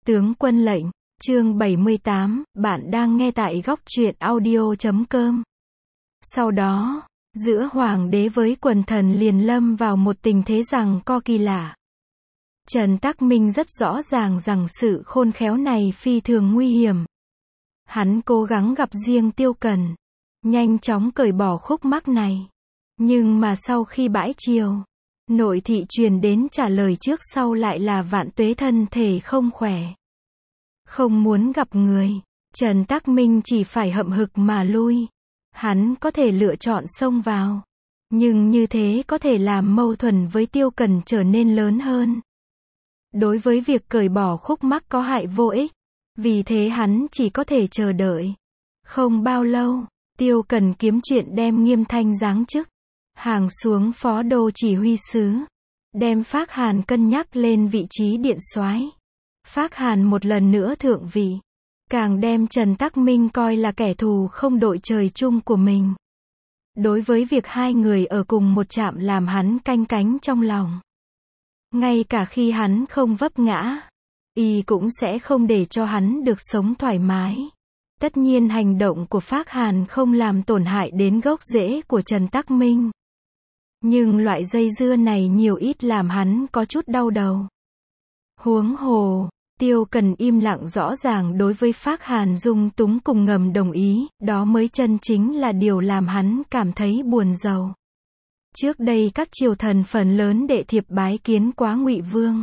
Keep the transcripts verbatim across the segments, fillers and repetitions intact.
Tướng quân lệnh, chương bảy mươi tám, bạn đang nghe tại góc truyện audio chấm com. Sau đó, giữa hoàng đế với quần thần liền lâm vào một tình thế giằng co kỳ lạ. Trần Tắc Minh rất rõ ràng rằng sự khôn khéo này phi thường nguy hiểm. Hắn cố gắng gặp riêng Tiêu Cần, nhanh chóng cởi bỏ khúc mắc này. Nhưng mà sau khi bãi triều, nội thị truyền đến trả lời trước sau lại là Vạn Tuế thân thể không khỏe. Không muốn gặp người, Trần Tắc Minh chỉ phải hậm hực mà lui. Hắn có thể lựa chọn xông vào, nhưng như thế có thể làm mâu thuẫn với Tiêu Cần trở nên lớn hơn. Đối với việc cởi bỏ khúc mắc có hại vô ích, vì thế hắn chỉ có thể chờ đợi. Không bao lâu, Tiêu Cần kiếm chuyện đem Nghiêm Thanh giáng chức, hàng xuống phó đô chỉ huy sứ, đem Phác Hàn cân nhắc lên vị trí điện soái. Phác Hàn một lần nữa thượng vị, càng đem Trần Tắc Minh coi là kẻ thù không đội trời chung của mình. Đối với việc hai người ở cùng một trạm làm hắn canh cánh trong lòng. Ngay cả khi hắn không vấp ngã, y cũng sẽ không để cho hắn được sống thoải mái. Tất nhiên hành động của Phác Hàn không làm tổn hại đến gốc rễ của Trần Tắc Minh. Nhưng loại dây dưa này nhiều ít làm hắn có chút đau đầu. Huống hồ, Tiêu Cần im lặng rõ ràng đối với Phác Hàn dung túng cùng ngầm đồng ý, đó mới chân chính là điều làm hắn cảm thấy buồn rầu. Trước đây các triều thần phần lớn đệ thiệp bái kiến quá Ngụy Vương.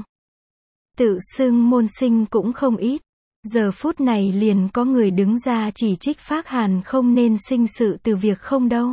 Tự xưng môn sinh cũng không ít. Giờ phút này liền có người đứng ra chỉ trích Phác Hàn không nên sinh sự từ việc không đâu.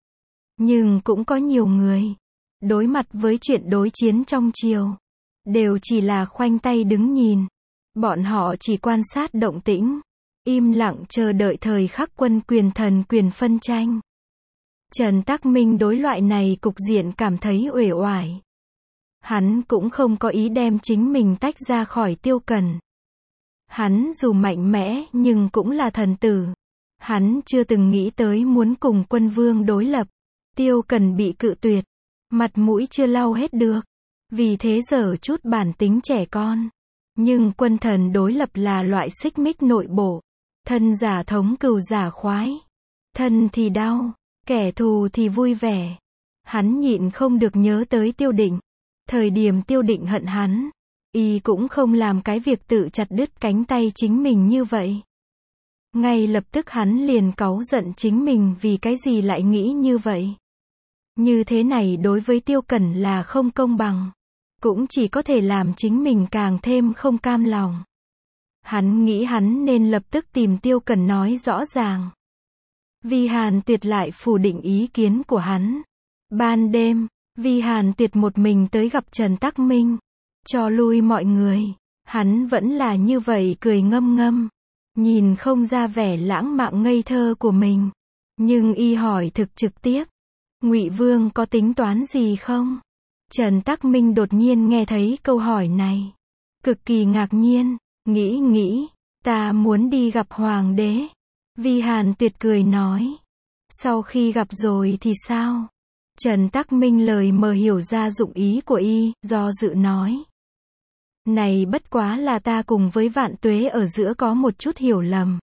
Nhưng cũng có nhiều người, đối mặt với chuyện đối chiến trong triều, đều chỉ là khoanh tay đứng nhìn. Bọn họ chỉ quan sát động tĩnh, im lặng chờ đợi thời khắc quân quyền thần quyền phân tranh. Trần Tắc Minh đối loại này cục diện cảm thấy uể oải. Hắn cũng không có ý đem chính mình tách ra khỏi Tiêu Cần. Hắn dù mạnh mẽ nhưng cũng là thần tử. Hắn chưa từng nghĩ tới muốn cùng quân vương đối lập. Tiêu Cần bị cự tuyệt, mặt mũi chưa lau hết được. Vì thế giở chút bản tính trẻ con. Nhưng quân thần đối lập là loại xích mích nội bộ. Thân giả thống cừu giả khoái. Thân thì đau, kẻ thù thì vui vẻ. Hắn nhịn không được nhớ tới Tiêu Định. Thời điểm Tiêu Định hận hắn, y cũng không làm cái việc tự chặt đứt cánh tay chính mình như vậy. Ngay lập tức hắn liền cáu giận chính mình vì cái gì lại nghĩ như vậy. Như thế này đối với Tiêu Cần là không công bằng. Cũng chỉ có thể làm chính mình càng thêm không cam lòng. Hắn nghĩ hắn nên lập tức tìm Tiêu Cần nói rõ ràng. Vi Hàn Tuyệt lại phủ định ý kiến của hắn. Ban đêm, Vi Hàn Tuyệt một mình tới gặp Trần Tắc Minh. Cho lui mọi người. Hắn vẫn là như vậy cười ngâm ngâm. Nhìn không ra vẻ lãng mạn ngây thơ của mình. Nhưng y hỏi thực trực tiếp. Ngụy Vương có tính toán gì không? Trần Tắc Minh đột nhiên nghe thấy câu hỏi này. Cực kỳ ngạc nhiên. Nghĩ nghĩ. Ta muốn đi gặp Hoàng đế. Vi Hàn Tuyệt cười nói. Sau khi gặp rồi thì sao? Trần Tắc Minh lời mờ hiểu ra dụng ý của y, do dự nói. Này bất quá là ta cùng với Vạn Tuế ở giữa có một chút hiểu lầm.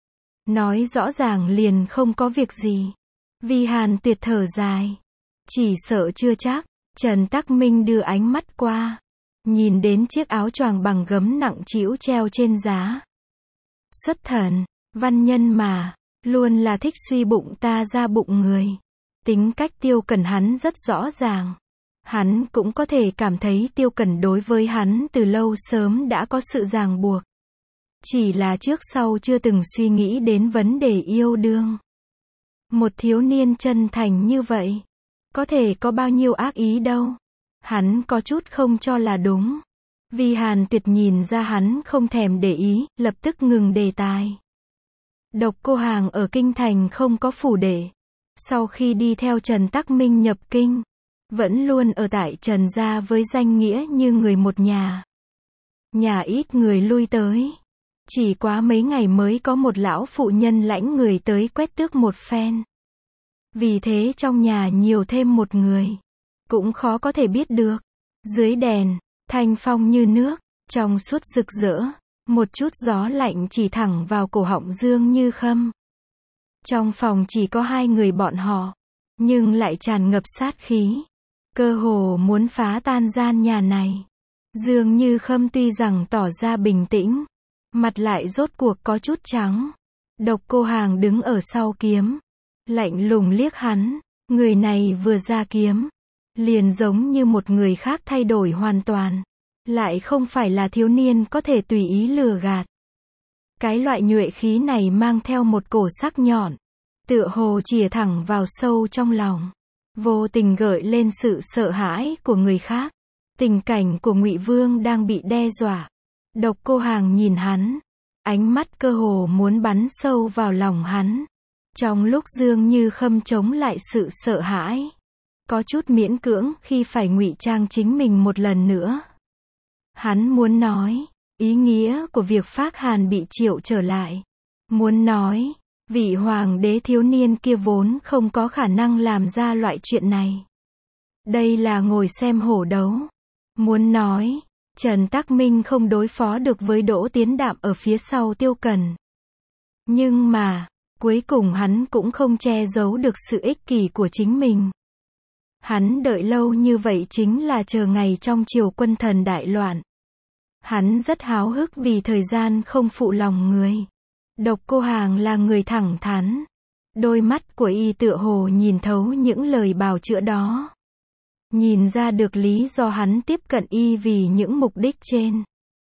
Nói rõ ràng liền không có việc gì. Vi Hàn Tuyệt thở dài. Chỉ sợ chưa chắc. Trần Tắc Minh đưa ánh mắt qua. Nhìn đến chiếc áo choàng bằng gấm nặng trĩu treo trên giá. Xuất thần, văn nhân mà, luôn là thích suy bụng ta ra bụng người. Tính cách Tiêu Cần hắn rất rõ ràng. Hắn cũng có thể cảm thấy Tiêu Cần đối với hắn từ lâu sớm đã có sự ràng buộc. Chỉ là trước sau chưa từng suy nghĩ đến vấn đề yêu đương. Một thiếu niên chân thành như vậy, có thể có bao nhiêu ác ý đâu. Hắn có chút không cho là đúng. Vi Hàn Tuyệt nhìn ra hắn không thèm để ý, lập tức ngừng đề tài. Độc Cô Hàng ở Kinh Thành không có phủ đệ. Sau khi đi theo Trần Tắc Minh nhập kinh, vẫn luôn ở tại Trần gia với danh nghĩa như người một nhà. Nhà ít người lui tới. Chỉ quá mấy ngày mới có một lão phụ nhân lãnh người tới quét tước một phen. Vì thế trong nhà nhiều thêm một người, cũng khó có thể biết được. Dưới đèn, thanh phong như nước, trong suốt rực rỡ. Một chút gió lạnh chỉ thẳng vào cổ họng Dương Như Khâm. Trong phòng chỉ có hai người bọn họ, nhưng lại tràn ngập sát khí, cơ hồ muốn phá tan gian nhà này. Dương Như Khâm tuy rằng tỏ ra bình tĩnh, mặt lại rốt cuộc có chút trắng. Độc Cô Hàng đứng ở sau kiếm, lạnh lùng liếc hắn, người này vừa ra kiếm, liền giống như một người khác thay đổi hoàn toàn, lại không phải là thiếu niên có thể tùy ý lừa gạt. Cái loại nhuệ khí này mang theo một cổ sắc nhọn, tựa hồ chìa thẳng vào sâu trong lòng, vô tình gợi lên sự sợ hãi của người khác. Tình cảnh của Ngụy Vương đang bị đe dọa. Độc Cô Hàng nhìn hắn, ánh mắt cơ hồ muốn bắn sâu vào lòng hắn. Trong lúc Dương Như Khâm chống lại sự sợ hãi, có chút miễn cưỡng khi phải ngụy trang chính mình một lần nữa. Hắn muốn nói, ý nghĩa của việc Phác Hàn bị triệu trở lại. Muốn nói, vị hoàng đế thiếu niên kia vốn không có khả năng làm ra loại chuyện này. Đây là ngồi xem hổ đấu. Muốn nói, Trần Tắc Minh không đối phó được với Đỗ Tiến Đạm ở phía sau Tiêu Cần. Nhưng mà, cuối cùng hắn cũng không che giấu được sự ích kỷ của chính mình. Hắn đợi lâu như vậy chính là chờ ngày trong triều quân thần đại loạn. Hắn rất háo hức vì thời gian không phụ lòng người. Độc Cô Hàng là người thẳng thắn. Đôi mắt của y tựa hồ nhìn thấu những lời bào chữa đó. Nhìn ra được lý do hắn tiếp cận y vì những mục đích trên.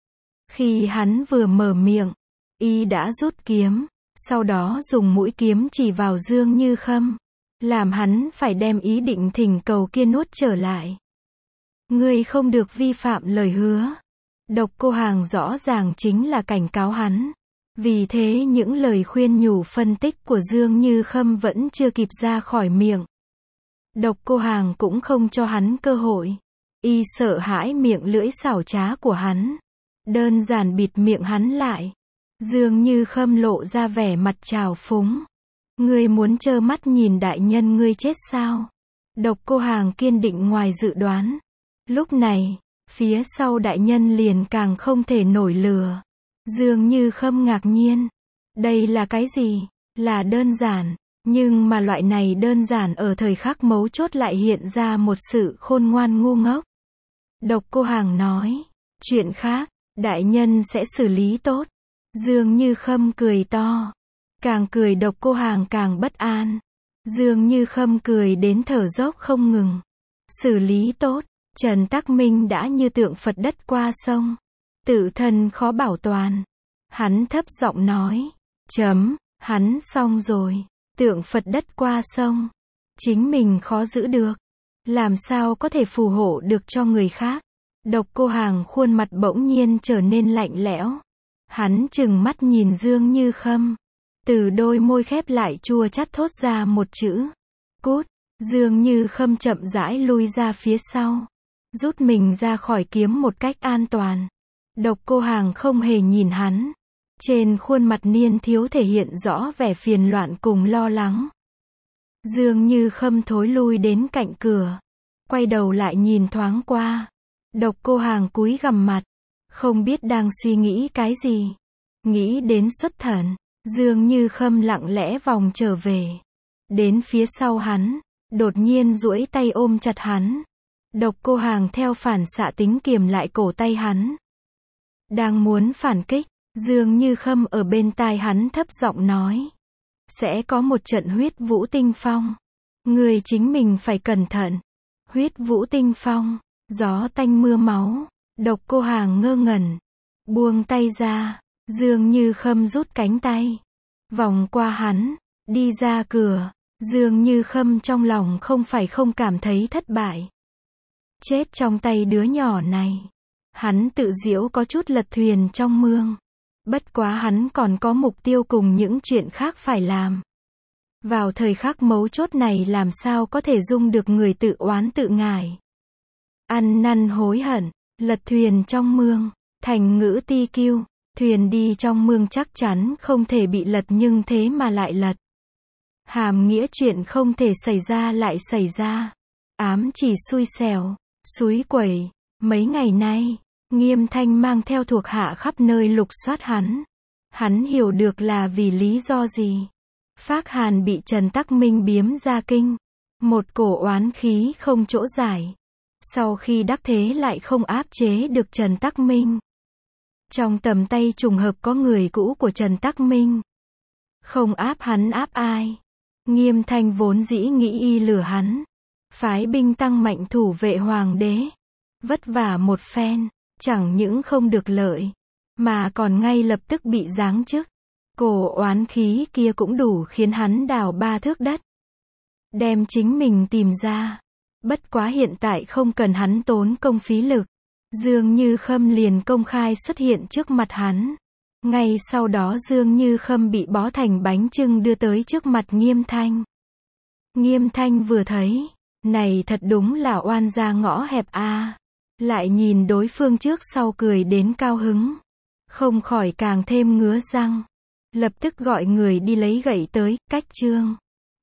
Khi hắn vừa mở miệng, y đã rút kiếm, sau đó dùng mũi kiếm chỉ vào Dương Như Khâm, làm hắn phải đem ý định thỉnh cầu kia nuốt trở lại. Ngươi không được vi phạm lời hứa. Độc Cô Hàng rõ ràng chính là cảnh cáo hắn. Vì thế những lời khuyên nhủ phân tích của Dương Như Khâm vẫn chưa kịp ra khỏi miệng. Độc Cô Hàng cũng không cho hắn cơ hội. Y sợ hãi miệng lưỡi xảo trá của hắn, đơn giản bịt miệng hắn lại. Dương Như Khâm lộ ra vẻ mặt trào phúng. Ngươi muốn trơ mắt nhìn đại nhân ngươi chết sao? Độc Cô Hàng kiên định ngoài dự đoán. Lúc này, phía sau đại nhân liền càng không thể nổi lừa. Dương Như Khâm ngạc nhiên. Đây là cái gì? Là đơn giản. Nhưng mà loại này đơn giản ở thời khắc mấu chốt lại hiện ra một sự khôn ngoan ngu ngốc. Độc Cô Hàng nói. Chuyện khác, đại nhân sẽ xử lý tốt. Dương Như Khâm cười to. Càng cười Độc Cô Hàng càng bất an. Dương Như Khâm cười đến thở dốc không ngừng. Xử lý tốt, Trần Tắc Minh đã như tượng Phật đất qua sông. Tự thân khó bảo toàn. Hắn thấp giọng nói. Chấm, hắn xong rồi. Tượng Phật đất qua sông. Chính mình khó giữ được. Làm sao có thể phù hộ được cho người khác. Độc Cô Hàng khuôn mặt bỗng nhiên trở nên lạnh lẽo. Hắn trừng mắt nhìn Dương Như Khâm. Từ đôi môi khép lại chua chát thốt ra một chữ. Cút. Dương Như Khâm chậm rãi lui ra phía sau. Rút mình ra khỏi kiếm một cách an toàn. Độc Cô Hàng không hề nhìn hắn. Trên khuôn mặt niên thiếu thể hiện rõ vẻ phiền loạn cùng lo lắng. Dương Như Khâm thối lui đến cạnh cửa. Quay đầu lại nhìn thoáng qua. Độc Cô Hàng cúi gằm mặt. Không biết đang suy nghĩ cái gì. Nghĩ đến xuất thần. Dương Như Khâm lặng lẽ vòng trở về. Đến phía sau hắn. Đột nhiên duỗi tay ôm chặt hắn. Độc Cô Hàng theo phản xạ tính kiềm lại cổ tay hắn. Đang muốn phản kích. Dương Như Khâm ở bên tai hắn thấp giọng nói. Sẽ có một trận huyết vũ tinh phong. Người chính mình phải cẩn thận. Huyết vũ tinh phong. Gió tanh mưa máu. Độc Cô Hàng ngơ ngẩn. Buông tay ra. Dương Như Khâm rút cánh tay. Vòng qua hắn. Đi ra cửa. Dương Như Khâm trong lòng không phải không cảm thấy thất bại. Chết trong tay đứa nhỏ này. Hắn tự giễu có chút lật thuyền trong mương. Bất quá hắn còn có mục tiêu cùng những chuyện khác phải làm. Vào thời khắc mấu chốt này làm sao có thể dung được người tự oán tự ngải. Ăn năn hối hận, lật thuyền trong mương, thành ngữ ti kiêu, thuyền đi trong mương chắc chắn không thể bị lật nhưng thế mà lại lật. Hàm nghĩa chuyện không thể xảy ra lại xảy ra. Ám chỉ xui xẻo, xúi quẩy, mấy ngày nay, Nghiêm Thanh mang theo thuộc hạ khắp nơi lục soát hắn. Hắn hiểu được là vì lý do gì. Phác Hàn bị Trần Tắc Minh biếm ra kinh. Một cổ oán khí không chỗ giải. Sau khi đắc thế lại không áp chế được Trần Tắc Minh. Trong tầm tay trùng hợp có người cũ của Trần Tắc Minh. Không áp hắn áp ai. Nghiêm Thanh vốn dĩ nghĩ y lừa hắn. Phái binh tăng mạnh thủ vệ hoàng đế. Vất vả một phen, chẳng những không được lợi, mà còn ngay lập tức bị giáng chức. Cổ oán khí kia cũng đủ khiến hắn đào ba thước đất. Đem chính mình tìm ra. Bất quá hiện tại không cần hắn tốn công phí lực. Dương Như Khâm liền công khai xuất hiện trước mặt hắn. Ngay sau đó Dương Như Khâm bị bó thành bánh chưng đưa tới trước mặt Nghiêm Thanh. Nghiêm Thanh vừa thấy, này thật đúng là oan gia ngõ hẹp a. Lại nhìn đối phương trước sau cười đến cao hứng. Không khỏi càng thêm ngứa răng. Lập tức gọi người đi lấy gậy tới, cách trương.